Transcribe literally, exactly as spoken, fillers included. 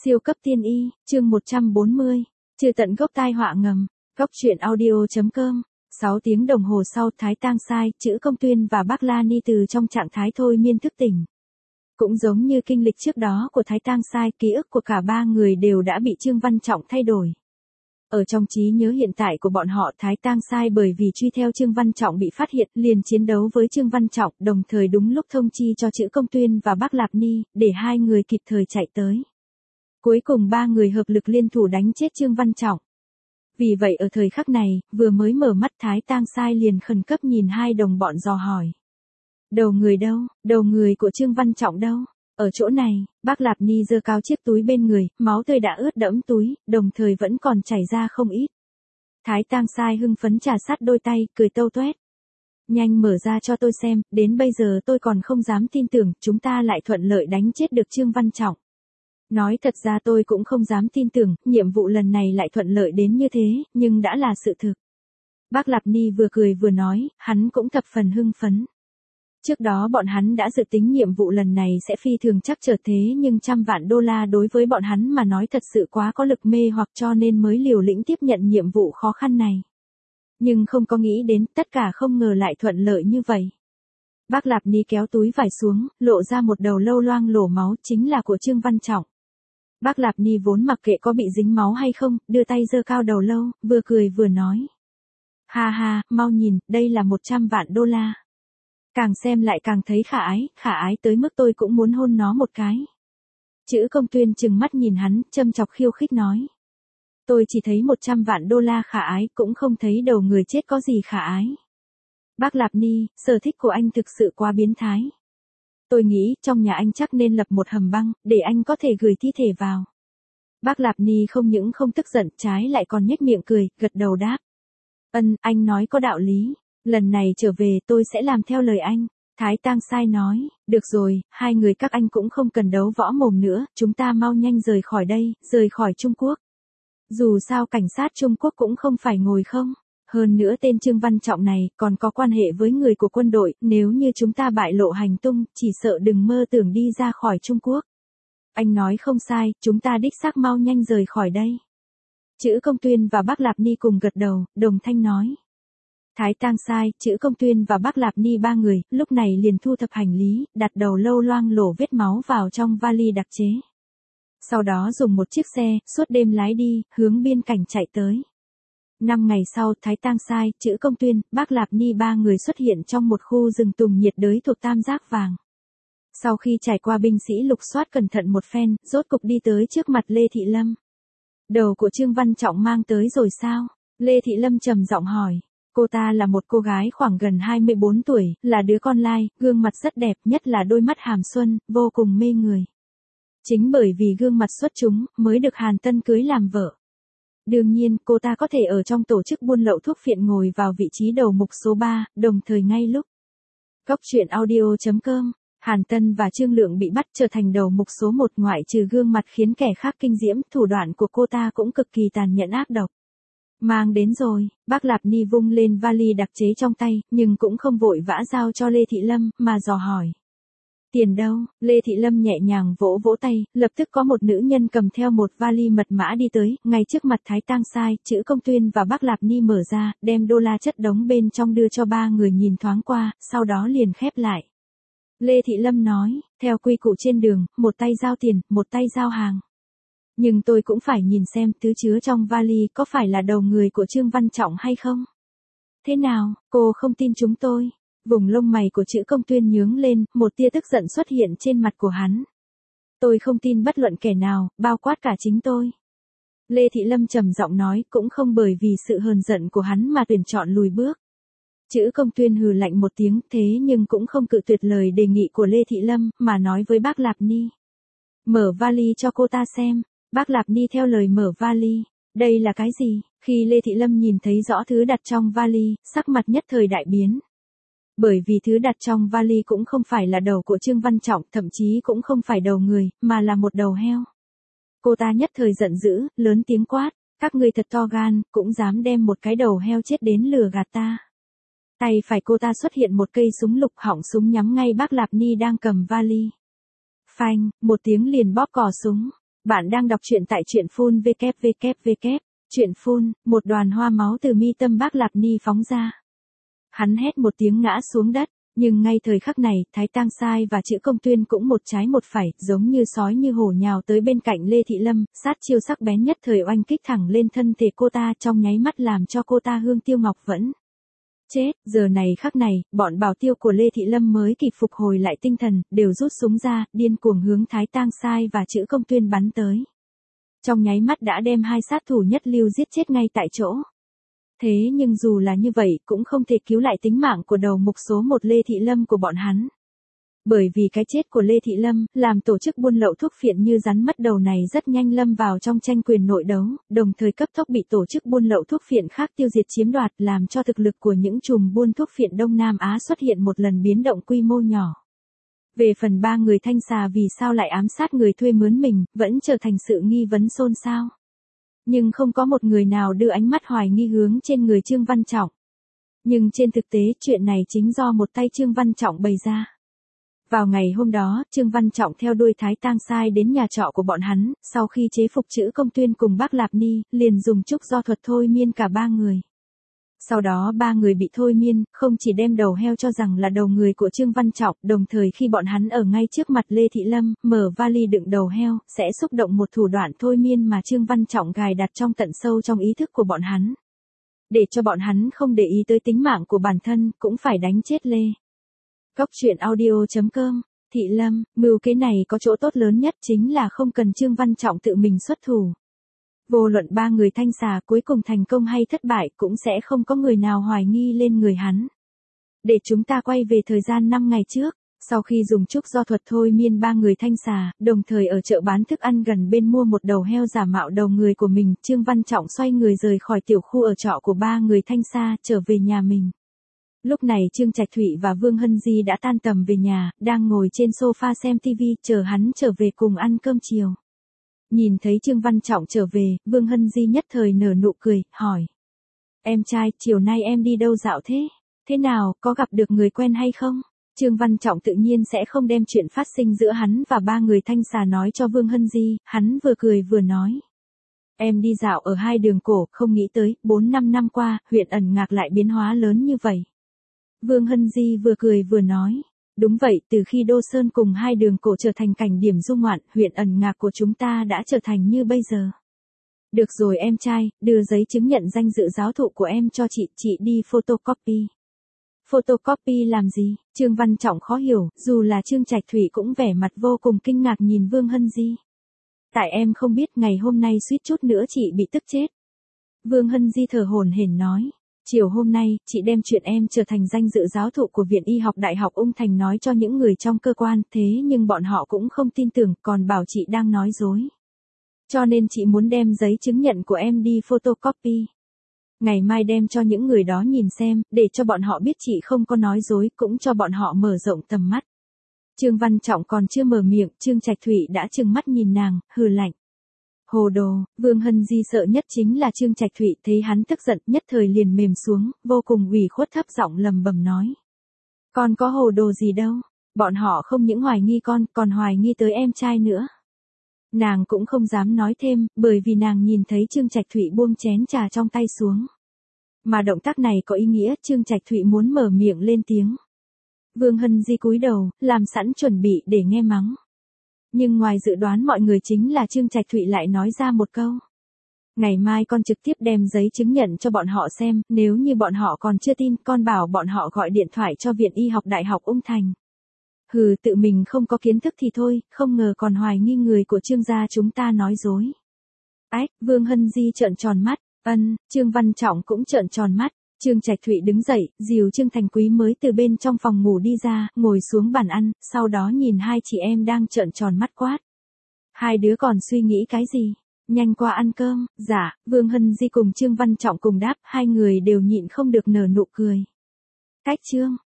Siêu cấp tiên y, chương một trăm bốn mươi, trừ tận gốc tai họa ngầm, góc truyện audio.com. sáu tiếng đồng hồ sau, Thái Tang Sai, Trữ Công Tuyên và Bác La Ni từ trong trạng thái thôi miên thức tỉnh. Cũng giống như kinh lịch trước đó của Thái Tang Sai, ký ức của cả ba người đều đã bị Trương Văn Trọng thay đổi. Ở trong trí nhớ hiện tại của bọn họ, Thái Tang Sai bởi vì truy theo Trương Văn Trọng bị phát hiện, liền chiến đấu với Trương Văn Trọng, đồng thời đúng lúc thông chi cho Trữ Công Tuyên và Bác Lạp Ni, để hai người kịp thời chạy tới. Cuối cùng ba người hợp lực liên thủ đánh chết Trương Văn Trọng. Vì vậy ở thời khắc này, vừa mới mở mắt Thái Tang Sai liền khẩn cấp nhìn hai đồng bọn dò hỏi. Đầu người đâu, đầu người của Trương Văn Trọng đâu? Ở chỗ này, Bác Lạp Ni giơ cao chiếc túi bên người, máu tươi đã ướt đẫm túi, đồng thời vẫn còn chảy ra không ít. Thái Tang Sai hưng phấn trà sát đôi tay, cười tâu toét. Nhanh mở ra cho tôi xem, đến bây giờ tôi còn không dám tin tưởng, chúng ta lại thuận lợi đánh chết được Trương Văn Trọng. Nói thật ra tôi cũng không dám tin tưởng, nhiệm vụ lần này lại thuận lợi đến như thế, nhưng đã là sự thực. Bác Lạp Ni vừa cười vừa nói, hắn cũng thập phần hưng phấn. Trước đó bọn hắn đã dự tính nhiệm vụ lần này sẽ phi thường chắc trở thế, nhưng trăm vạn đô la đối với bọn hắn mà nói thật sự quá có lực mê hoặc, cho nên mới liều lĩnh tiếp nhận nhiệm vụ khó khăn này. Nhưng không có nghĩ đến, tất cả không ngờ lại thuận lợi như vậy. Bác Lạp Ni kéo túi vải xuống, lộ ra một đầu lâu loang lổ máu, chính là của Trương Văn Trọng. Bác Lạp Ni vốn mặc kệ có bị dính máu hay không, đưa tay giơ cao đầu lâu, vừa cười vừa nói. Ha ha, mau nhìn, đây là một trăm vạn đô la. Càng xem lại càng thấy khả ái, khả ái tới mức tôi cũng muốn hôn nó một cái. Trữ Công Tuyên trừng mắt nhìn hắn, châm chọc khiêu khích nói. Tôi chỉ thấy một trăm vạn đô la khả ái, cũng không thấy đầu người chết có gì khả ái. Bác Lạp Ni, sở thích của anh thực sự quá biến thái. Tôi nghĩ trong nhà anh chắc nên lập một hầm băng, để anh có thể gửi thi thể vào. Bác Lạp Ni không những không tức giận, trái lại còn nhếch miệng cười, gật đầu đáp. Ân, anh nói có đạo lý. Lần này trở về tôi sẽ làm theo lời anh. Thái Tang Sai nói, được rồi, hai người các anh cũng không cần đấu võ mồm nữa, chúng ta mau nhanh rời khỏi đây, rời khỏi Trung Quốc. Dù sao cảnh sát Trung Quốc cũng không phải ngồi không. Hơn nữa tên Trương Văn Trọng này còn có quan hệ với người của quân đội, nếu như chúng ta bại lộ hành tung, chỉ sợ đừng mơ tưởng đi ra khỏi Trung Quốc. Anh nói không sai, chúng ta đích xác mau nhanh rời khỏi đây. Trữ Công Tuyên và Bác Lạp Ni cùng gật đầu, đồng thanh nói. Thái Tang Sai, Trữ Công Tuyên và Bác Lạp Ni ba người, lúc này liền thu thập hành lý, đặt đầu lâu loang lổ vết máu vào trong vali đặc chế. Sau đó dùng một chiếc xe, suốt đêm lái đi, hướng biên cảnh chạy tới. Năm ngày sau, Thái Tang Sai, Trữ Công Tuyên, Bác Lạp Ni ba người xuất hiện trong một khu rừng tùng nhiệt đới thuộc Tam Giác Vàng. Sau khi trải qua binh sĩ lục soát cẩn thận một phen, rốt cục đi tới trước mặt Lê Thị Lâm. Đầu của Trương Văn Trọng mang tới rồi sao? Lê Thị Lâm trầm giọng hỏi. Cô ta là một cô gái khoảng gần hai mươi bốn tuổi, là đứa con lai, gương mặt rất đẹp, nhất là đôi mắt hàm xuân, vô cùng mê người. Chính bởi vì gương mặt xuất chúng, mới được Hàn Tân cưới làm vợ. Đương nhiên, cô ta có thể ở trong tổ chức buôn lậu thuốc phiện ngồi vào vị trí đầu mục số ba, đồng thời ngay lúc. Góc truyện audio.com, Hàn Tân và Trương Lượng bị bắt trở thành đầu mục số một, ngoại trừ gương mặt khiến kẻ khác kinh diễm, thủ đoạn của cô ta cũng cực kỳ tàn nhẫn ác độc. Mang đến rồi, Bác Lạp Ni vung lên vali đặc chế trong tay, nhưng cũng không vội vã giao cho Lê Thị Lâm, mà dò hỏi. Tiền đâu? Lê Thị Lâm nhẹ nhàng vỗ vỗ tay, lập tức có một nữ nhân cầm theo một vali mật mã đi tới, ngay trước mặt Thái Tang Sai, Trữ Công Tuyên và Bác Lạp Ni mở ra, đem đô la chất đống bên trong đưa cho ba người nhìn thoáng qua, sau đó liền khép lại. Lê Thị Lâm nói, theo quy củ trên đường, một tay giao tiền, một tay giao hàng. Nhưng tôi cũng phải nhìn xem thứ chứa trong vali có phải là đầu người của Trương Văn Trọng hay không. Thế nào, cô không tin chúng tôi? Vùng lông mày của Trữ Công Tuyên nhướng lên, một tia tức giận xuất hiện trên mặt của hắn. Tôi không tin bất luận kẻ nào, bao quát cả chính tôi. Lê Thị Lâm trầm giọng nói, cũng không bởi vì sự hờn giận của hắn mà tuyển chọn lùi bước. Trữ Công Tuyên hừ lạnh một tiếng, thế nhưng cũng không cự tuyệt lời đề nghị của Lê Thị Lâm, mà nói với Bác Lạp Ni. Mở vali cho cô ta xem. Bác Lạp Ni theo lời mở vali. Đây là cái gì? Khi Lê Thị Lâm nhìn thấy rõ thứ đặt trong vali, sắc mặt nhất thời đại biến. Bởi vì thứ đặt trong vali cũng không phải là đầu của Trương Văn Trọng, thậm chí cũng không phải đầu người, mà là một đầu heo. Cô ta nhất thời giận dữ, lớn tiếng quát. Các ngươi thật to gan, cũng dám đem một cái đầu heo chết đến lừa gạt ta. Tay phải cô ta xuất hiện một cây súng lục, họng súng nhắm ngay Bác Lạp Ni đang cầm vali. Phanh, một tiếng liền bóp cò súng. Bạn đang đọc truyện tại truyện phun vê kép vê kép vê kép. Truyện phun, một đoàn hoa máu từ mi tâm Bác Lạp Ni phóng ra. Hắn hét một tiếng ngã xuống đất, nhưng ngay thời khắc này, Thái Tang Sai và Chữ Công Tuyên cũng một trái một phải, giống như sói như hổ nhào tới bên cạnh Lê Thị Lâm, sát chiêu sắc bén nhất thời oanh kích thẳng lên thân thể cô ta, trong nháy mắt làm cho cô ta hương tiêu ngọc vẫn chết. Giờ này khắc này, bọn bảo tiêu của Lê Thị Lâm mới kịp phục hồi lại tinh thần, đều rút súng ra, điên cuồng hướng Thái Tang Sai và Chữ Công Tuyên bắn tới. Trong nháy mắt đã đem hai sát thủ nhất lưu giết chết ngay tại chỗ. Thế nhưng dù là như vậy cũng không thể cứu lại tính mạng của đầu mục số một Lê Thị Lâm của bọn hắn. Bởi vì cái chết của Lê Thị Lâm, làm tổ chức buôn lậu thuốc phiện như rắn mất đầu này rất nhanh lâm vào trong tranh quyền nội đấu, đồng thời cấp tốc bị tổ chức buôn lậu thuốc phiện khác tiêu diệt chiếm đoạt, làm cho thực lực của những chùm buôn thuốc phiện Đông Nam Á xuất hiện một lần biến động quy mô nhỏ. Về phần ba người thanh xà vì sao lại ám sát người thuê mướn mình, vẫn trở thành sự nghi vấn xôn xao. Nhưng không có một người nào đưa ánh mắt hoài nghi hướng trên người Trương Văn Trọng. Nhưng trên thực tế chuyện này chính do một tay Trương Văn Trọng bày ra. Vào ngày hôm đó, Trương Văn Trọng theo đuôi Thái Tang Sai đến nhà trọ của bọn hắn, sau khi chế phục Chữ Công Tuyên cùng Bác Lạp Ni, liền dùng trúc do thuật thôi miên cả ba người. Sau đó ba người bị thôi miên, không chỉ đem đầu heo cho rằng là đầu người của Trương Văn Trọng, đồng thời khi bọn hắn ở ngay trước mặt Lê Thị Lâm, mở vali đựng đầu heo, sẽ xúc động một thủ đoạn thôi miên mà Trương Văn Trọng gài đặt trong tận sâu trong ý thức của bọn hắn. Để cho bọn hắn không để ý tới tính mạng của bản thân, cũng phải đánh chết Lê. Góc truyện audio chấm com. Thị Lâm, mưu kế này có chỗ tốt lớn nhất chính là không cần Trương Văn Trọng tự mình xuất thủ. Vô luận ba người thanh xà cuối cùng thành công hay thất bại cũng sẽ không có người nào hoài nghi lên người hắn. Để chúng ta quay về thời gian năm ngày trước, sau khi dùng trúc do thuật thôi miên ba người thanh xà, đồng thời ở chợ bán thức ăn gần bên mua một đầu heo giả mạo đầu người của mình, Trương Văn Trọng xoay người rời khỏi tiểu khu ở trọ của ba người thanh xà, trở về nhà mình. Lúc này Trương Trạch Thụy và Vương Hân Di đã tan tầm về nhà, đang ngồi trên sofa xem tivi, chờ hắn trở về cùng ăn cơm chiều. Nhìn thấy Trương Văn Trọng trở về, Vương Hân Di nhất thời nở nụ cười, hỏi. Em trai, chiều nay em đi đâu dạo thế? Thế nào, có gặp được người quen hay không? Trương Văn Trọng tự nhiên sẽ không đem chuyện phát sinh giữa hắn và ba người thanh xà nói cho Vương Hân Di, hắn vừa cười vừa nói. Em đi dạo ở hai đường cổ, không nghĩ tới, bốn năm năm qua, huyện Ẩn Ngạc lại biến hóa lớn như vậy. Vương Hân Di vừa cười vừa nói. Đúng vậy, từ khi Đô Sơn cùng hai đường cổ trở thành cảnh điểm du ngoạn, huyện Ẩn Ngạc của chúng ta đã trở thành như bây giờ. Được rồi em trai, đưa giấy chứng nhận danh dự giáo thụ của em cho chị, chị đi photocopy. Photocopy làm gì? Trương Văn Trọng khó hiểu, dù là Trương Trạch Thụy cũng vẻ mặt vô cùng kinh ngạc nhìn Vương Hân Di. Tại em không biết, ngày hôm nay suýt chút nữa chị bị tức chết. Vương Hân Di thở hổn hển nói. Chiều hôm nay, chị đem chuyện em trở thành danh dự giáo thụ của Viện Y học Đại học Ung Thành nói cho những người trong cơ quan, thế nhưng bọn họ cũng không tin tưởng, còn bảo chị đang nói dối. Cho nên chị muốn đem giấy chứng nhận của em đi photocopy. Ngày mai đem cho những người đó nhìn xem, để cho bọn họ biết chị không có nói dối, cũng cho bọn họ mở rộng tầm mắt. Trương Văn Trọng còn chưa mở miệng, Trương Trạch Thụy đã trừng mắt nhìn nàng, hừ lạnh. Hồ đồ, Vương Hân Di sợ nhất chính là Trương Trạch Thụy, thấy hắn tức giận, nhất thời liền mềm xuống, vô cùng ủy khuất thấp giọng lầm bầm nói. Con có hồ đồ gì đâu, bọn họ không những hoài nghi con, còn hoài nghi tới em trai nữa. Nàng cũng không dám nói thêm, bởi vì nàng nhìn thấy Trương Trạch Thụy buông chén trà trong tay xuống. Mà động tác này có ý nghĩa, Trương Trạch Thụy muốn mở miệng lên tiếng. Vương Hân Di cúi đầu, làm sẵn chuẩn bị để nghe mắng. Nhưng ngoài dự đoán mọi người chính là Trương Trạch Thụy lại nói ra một câu. Ngày mai con trực tiếp đem giấy chứng nhận cho bọn họ xem, nếu như bọn họ còn chưa tin, con bảo bọn họ gọi điện thoại cho Viện Y học Đại học Ung Thành. Hừ, tự mình không có kiến thức thì thôi, không ngờ còn hoài nghi người của Trương gia chúng ta nói dối. Ách, Vương Hân Di trợn tròn mắt, ân, Trương Văn Trọng cũng trợn tròn mắt. Trương Trạch Thụy đứng dậy, dìu Trương Thành Quý mới từ bên trong phòng ngủ đi ra, ngồi xuống bàn ăn, sau đó nhìn hai chị em đang trợn tròn mắt quát. Hai đứa còn suy nghĩ cái gì? Nhanh qua ăn cơm. Dạ, Vương Hân Di cùng Trương Văn Trọng cùng đáp, hai người đều nhịn không được nở nụ cười. Cách Trương,